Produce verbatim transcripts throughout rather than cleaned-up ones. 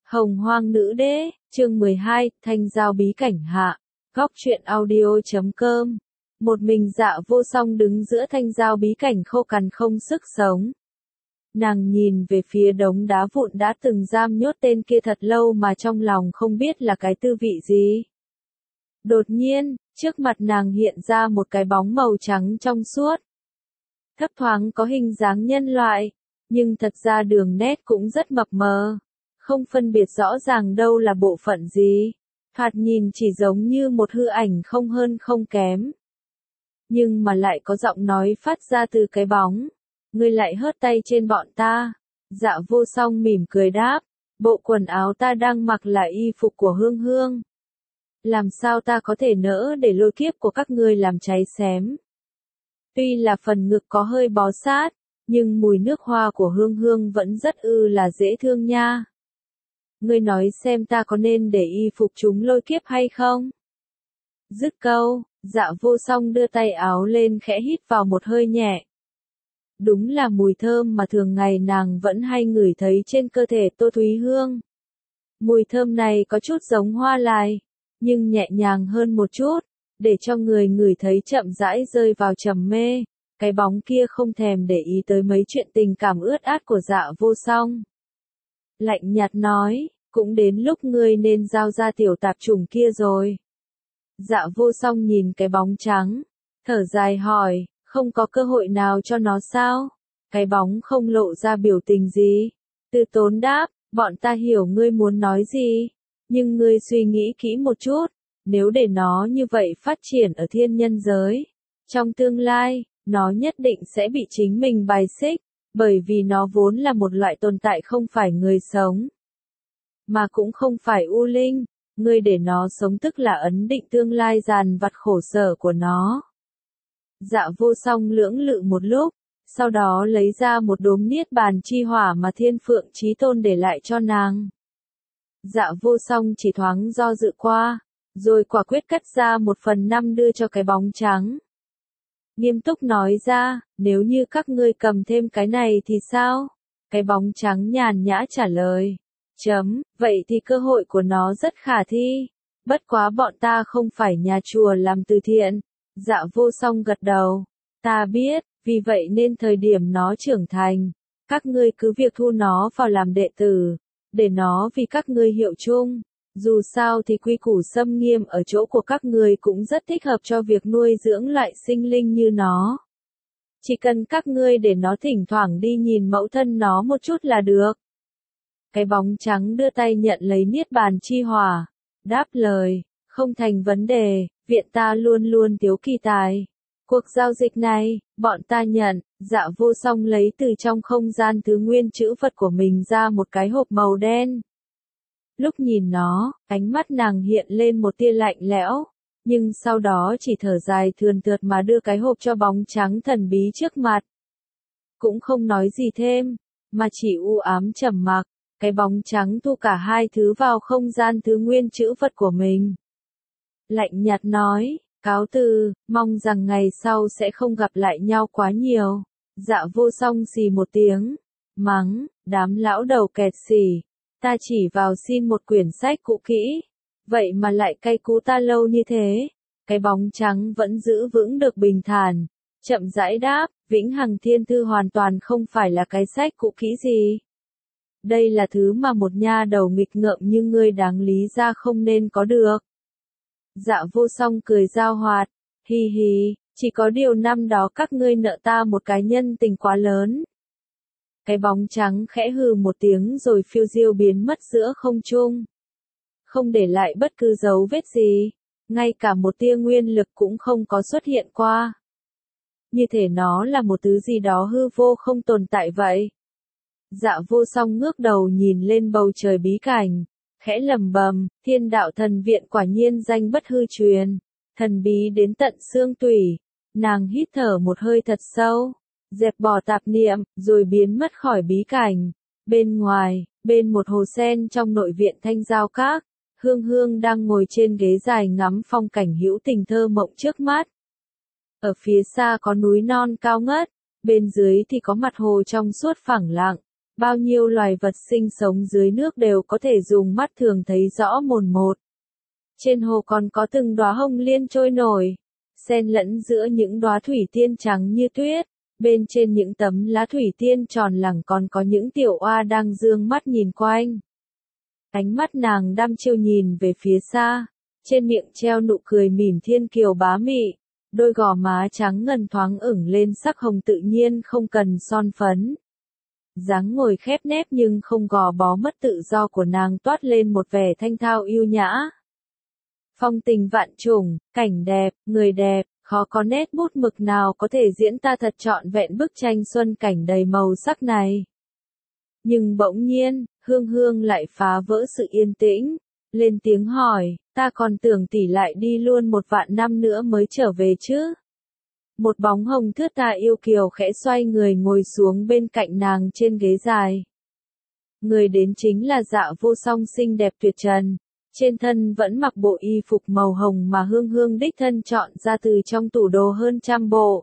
Hồng Hoang Nữ Đế, chương mười hai, Thanh Giao Bí Cảnh hạ. Góc truyện audio chấm com. Một mình Dạ Vô Song đứng giữa thanh giao bí cảnh khô cằn không sức sống. Nàng nhìn về phía đống đá vụn đã từng giam nhốt tên kia thật lâu mà trong lòng không biết là cái tư vị gì. Đột nhiên, trước mặt nàng hiện ra một cái bóng màu trắng trong suốt. Thấp thoáng có hình dáng nhân loại, nhưng thật ra đường nét cũng rất mập mờ. Không phân biệt rõ ràng đâu là bộ phận gì. Thoạt nhìn chỉ giống như một hư ảnh không hơn không kém. Nhưng mà lại có giọng nói phát ra từ cái bóng. Ngươi lại hớt tay trên bọn ta. Dạ Vô Song mỉm cười đáp. Bộ quần áo ta đang mặc là y phục của Hương Hương. Làm sao ta có thể nỡ để lôi kiếp của các ngươi làm cháy xém. Tuy là phần ngực có hơi bó sát, nhưng mùi nước hoa của Hương Hương vẫn rất ư là dễ thương nha. Ngươi nói xem ta có nên để y phục chúng lôi kiếp hay không? Dứt câu, Dạ Vô Song đưa tay áo lên khẽ hít vào một hơi nhẹ. Đúng là mùi thơm mà thường ngày nàng vẫn hay ngửi thấy trên cơ thể Tô Thúy Hương. Mùi thơm này có chút giống hoa lài, nhưng nhẹ nhàng hơn một chút, để cho người ngửi thấy chậm rãi rơi vào trầm mê. Cái bóng kia không thèm để ý tới mấy chuyện tình cảm ướt át của Dạ Vô Song. Lạnh nhạt nói, cũng đến lúc ngươi nên giao ra tiểu tạp chủng kia rồi. Dạ Vô Song nhìn cái bóng trắng, thở dài hỏi, không có cơ hội nào cho nó sao? Cái bóng không lộ ra biểu tình gì. Tư Tốn đáp, bọn ta hiểu ngươi muốn nói gì, nhưng ngươi suy nghĩ kỹ một chút, nếu để nó như vậy phát triển ở thiên nhân giới, trong tương lai, nó nhất định sẽ bị chính mình bài xích, bởi vì nó vốn là một loại tồn tại không phải người sống, mà cũng không phải u linh, ngươi để nó sống tức là ấn định tương lai dàn vặt khổ sở của nó. Dạ Vô Song lưỡng lự một lúc, sau đó lấy ra một đốm niết bàn chi hỏa mà Thiên Phượng Chí Tôn để lại cho nàng. Dạ Vô Song chỉ thoáng do dự qua, rồi quả quyết cắt ra một phần năm đưa cho cái bóng trắng. Nghiêm túc nói ra, nếu như các ngươi cầm thêm cái này thì sao? Cái bóng trắng nhàn nhã trả lời. Chấm, vậy thì cơ hội của nó rất khả thi. Bất quá bọn ta không phải nhà chùa làm từ thiện. Dạ Vô Song gật đầu. Ta biết, vì vậy nên thời điểm nó trưởng thành, các ngươi cứ việc thu nó vào làm đệ tử, để nó vì các ngươi hiệu chung. Dù sao thì quy củ xâm nghiêm ở chỗ của các ngươi cũng rất thích hợp cho việc nuôi dưỡng loại sinh linh như nó. Chỉ cần các ngươi để nó thỉnh thoảng đi nhìn mẫu thân nó một chút là được. Cái bóng trắng đưa tay nhận lấy niết bàn chi hỏa, đáp lời, không thành vấn đề, viện ta luôn luôn thiếu kỳ tài. Cuộc giao dịch này, bọn ta nhận. Dạ Vô Song lấy từ trong không gian thứ nguyên trữ vật của mình ra một cái hộp màu đen. Lúc nhìn nó, ánh mắt nàng hiện lên một tia lạnh lẽo, nhưng sau đó chỉ thở dài thườn thượt mà đưa cái hộp cho bóng trắng thần bí trước mặt. Cũng không nói gì thêm, mà chỉ u ám trầm mặc. Cái bóng trắng thu cả hai thứ vào không gian thứ nguyên trữ vật của mình. Lạnh nhạt nói, cáo từ, mong rằng ngày sau sẽ không gặp lại nhau quá nhiều. Dạ Vô Song xì một tiếng, mắng, đám lão đầu kẹt xỉ, ta chỉ vào xin một quyển sách cũ kỹ, vậy mà lại cay cú ta lâu như thế. Cái bóng trắng vẫn giữ vững được bình thản, chậm rãi đáp, Vĩnh Hằng Thiên Thư hoàn toàn không phải là cái sách cũ kỹ gì. Đây là thứ mà một nha đầu nghịch ngợm như ngươi đáng lý ra không nên có được. Dạ Vô Song cười giao hoạt, hi hi, chỉ có điều năm đó các ngươi nợ ta một cái nhân tình quá lớn. Cái bóng trắng khẽ hừ một tiếng rồi phiêu diêu biến mất giữa không trung. Không để lại bất cứ dấu vết gì, ngay cả một tia nguyên lực cũng không có xuất hiện qua. Như thể nó là một thứ gì đó hư vô không tồn tại vậy. Dạ Vô Song ngước đầu nhìn lên bầu trời bí cảnh, khẽ lẩm bẩm, Thiên Đạo Thần Viện quả nhiên danh bất hư truyền, thần bí đến tận xương tủy. Nàng hít thở một hơi thật sâu, dẹp bỏ tạp niệm, rồi biến mất khỏi bí cảnh. Bên ngoài, bên một hồ sen trong nội viện Thanh Giao Các, Hương Hương đang ngồi trên ghế dài ngắm phong cảnh hữu tình thơ mộng trước mắt. Ở phía xa có núi non cao ngất, bên dưới thì có mặt hồ trong suốt phẳng lặng. Bao nhiêu loài vật sinh sống dưới nước đều có thể dùng mắt thường thấy rõ mồn một. Trên hồ còn có từng đóa hồng liên trôi nổi, xen lẫn giữa những đóa thủy tiên trắng như tuyết, bên trên những tấm lá thủy tiên tròn lẳng còn có những tiểu oa đang dương mắt nhìn quanh. Ánh mắt nàng đăm chiêu nhìn về phía xa, trên miệng treo nụ cười mỉm thiên kiều bá mị, đôi gò má trắng ngần thoáng ửng lên sắc hồng tự nhiên không cần son phấn. Dáng ngồi khép nép nhưng không gò bó mất tự do của nàng toát lên một vẻ thanh thao yêu nhã. Phong tình vạn trùng, cảnh đẹp, người đẹp, khó có nét bút mực nào có thể diễn tả thật trọn vẹn bức tranh xuân cảnh đầy màu sắc này. Nhưng bỗng nhiên, Hương Hương lại phá vỡ sự yên tĩnh, lên tiếng hỏi, ta còn tưởng tỷ lại đi luôn một vạn năm nữa mới trở về chứ. Một bóng hồng thướt tha yêu kiều khẽ xoay người ngồi xuống bên cạnh nàng trên ghế dài. Người đến chính là Dạ Vô Song xinh đẹp tuyệt trần, trên thân vẫn mặc bộ y phục màu hồng mà Hương Hương đích thân chọn ra từ trong tủ đồ hơn trăm bộ.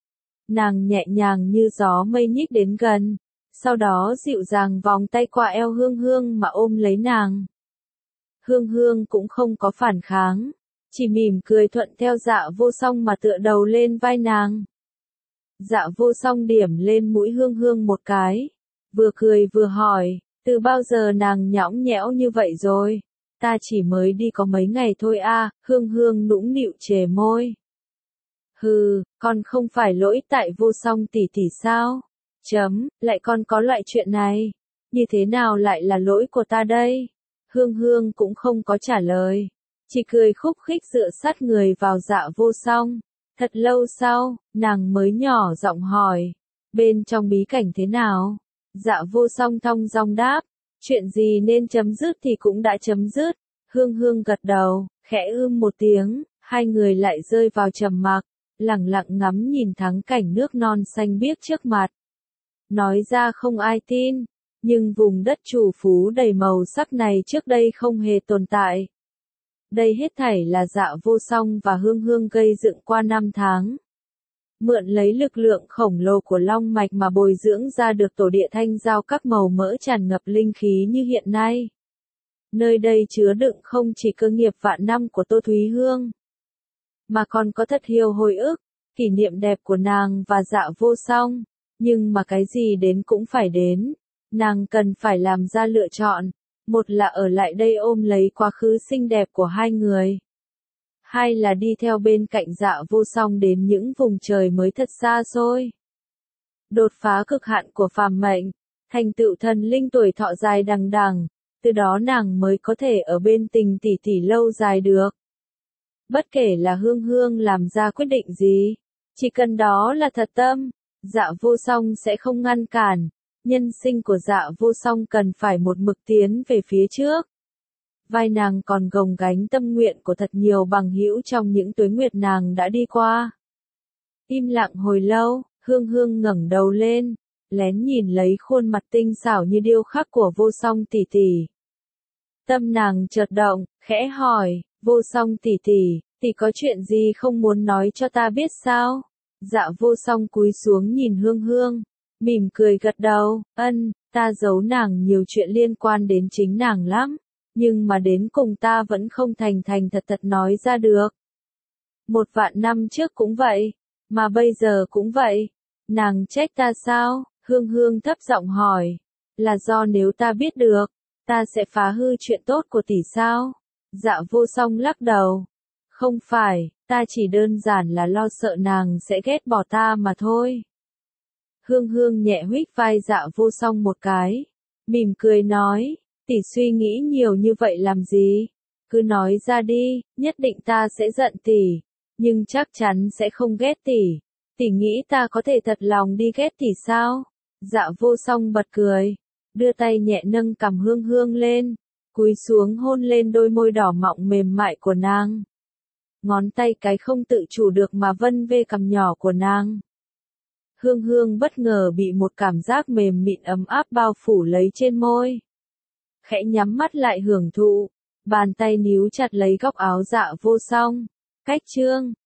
Nàng nhẹ nhàng như gió mây nhích đến gần, sau đó dịu dàng vòng tay qua eo Hương Hương mà ôm lấy nàng. Hương Hương cũng không có phản kháng, chỉ mỉm cười thuận theo Dạ Vô Song mà tựa đầu lên vai nàng. Dạ Vô Song điểm lên mũi Hương Hương một cái, vừa cười vừa hỏi, từ bao giờ nàng nhõng nhẽo như vậy rồi? Ta chỉ mới đi có mấy ngày thôi a. Hương Hương nũng nịu chề môi. Hừ, con không phải lỗi tại Vô Song tỷ tỷ sao? Chấm, lại còn có loại chuyện này. Như thế nào lại là lỗi của ta đây? Hương Hương cũng không có trả lời, chỉ cười khúc khích dựa sát người vào Dạ Vô Song. Thật lâu sau, nàng mới nhỏ giọng hỏi, bên trong bí cảnh thế nào? Dạ Vô Song thong dong đáp, chuyện gì nên chấm dứt thì cũng đã chấm dứt. Hương Hương gật đầu, khẽ ưm một tiếng, hai người lại rơi vào trầm mặc, lặng lặng ngắm nhìn thắng cảnh nước non xanh biếc trước mặt. Nói ra không ai tin, nhưng vùng đất trù phú đầy màu sắc này trước đây không hề tồn tại. Đây hết thảy là Dạ Vô Song và Hương Hương gây dựng qua năm tháng. Mượn lấy lực lượng khổng lồ của long mạch mà bồi dưỡng ra được tổ địa thanh giao các màu mỡ tràn ngập linh khí như hiện nay. Nơi đây chứa đựng không chỉ cơ nghiệp vạn năm của Tô Thúy Hương, mà còn có thật nhiều hồi ức, kỷ niệm đẹp của nàng và Dạ Vô Song. Nhưng mà cái gì đến cũng phải đến, nàng cần phải làm ra lựa chọn, một là ở lại đây ôm lấy quá khứ xinh đẹp của hai người, hai là đi theo bên cạnh Dạ Vô Song đến những vùng trời mới thật xa xôi. Đột phá cực hạn của phàm mệnh, thành tựu thần linh tuổi thọ dài đằng đằng, từ đó nàng mới có thể ở bên tình tỷ tỷ lâu dài được. Bất kể là Hương Hương làm ra quyết định gì, chỉ cần đó là thật tâm, Dạ Vô Song sẽ không ngăn cản. Nhân sinh của Dạ Vô Song cần phải một mực tiến về phía trước. Vai nàng còn gồng gánh tâm nguyện của thật nhiều bằng hữu trong những tuế nguyệt nàng đã đi qua. Im lặng hồi lâu, Hương Hương ngẩng đầu lên, lén nhìn lấy khuôn mặt tinh xảo như điêu khắc của Vô Song tỷ tỷ. Tâm nàng chợt động, khẽ hỏi, Vô Song tỷ tỷ, tỷ có chuyện gì không muốn nói cho ta biết sao? Dạ Vô Song cúi xuống nhìn Hương Hương, mỉm cười gật đầu, ân, ta giấu nàng nhiều chuyện liên quan đến chính nàng lắm, nhưng mà đến cùng ta vẫn không thành thành thật thật nói ra được. Một vạn năm trước cũng vậy, mà bây giờ cũng vậy. Nàng trách ta sao? Hương Hương thấp giọng hỏi, là do nếu ta biết được, ta sẽ phá hư chuyện tốt của tỷ sao? Dạ Vô Song lắc đầu, không phải, ta chỉ đơn giản là lo sợ nàng sẽ ghét bỏ ta mà thôi. Hương Hương nhẹ huých vai Dạ Vô Song một cái, mỉm cười nói, tỷ suy nghĩ nhiều như vậy làm gì? Cứ nói ra đi, nhất định ta sẽ giận tỷ, nhưng chắc chắn sẽ không ghét tỷ. Tỷ nghĩ ta có thể thật lòng đi ghét tỷ sao? Dạ Vô Song bật cười, đưa tay nhẹ nâng cằm Hương Hương lên, cúi xuống hôn lên đôi môi đỏ mọng mềm mại của nàng. Ngón tay cái không tự chủ được mà vân về cằm nhỏ của nàng. Hương Hương bất ngờ bị một cảm giác mềm mịn ấm áp bao phủ lấy trên môi. Khẽ nhắm mắt lại hưởng thụ, bàn tay níu chặt lấy góc áo Dạ Vô Song. Cách chương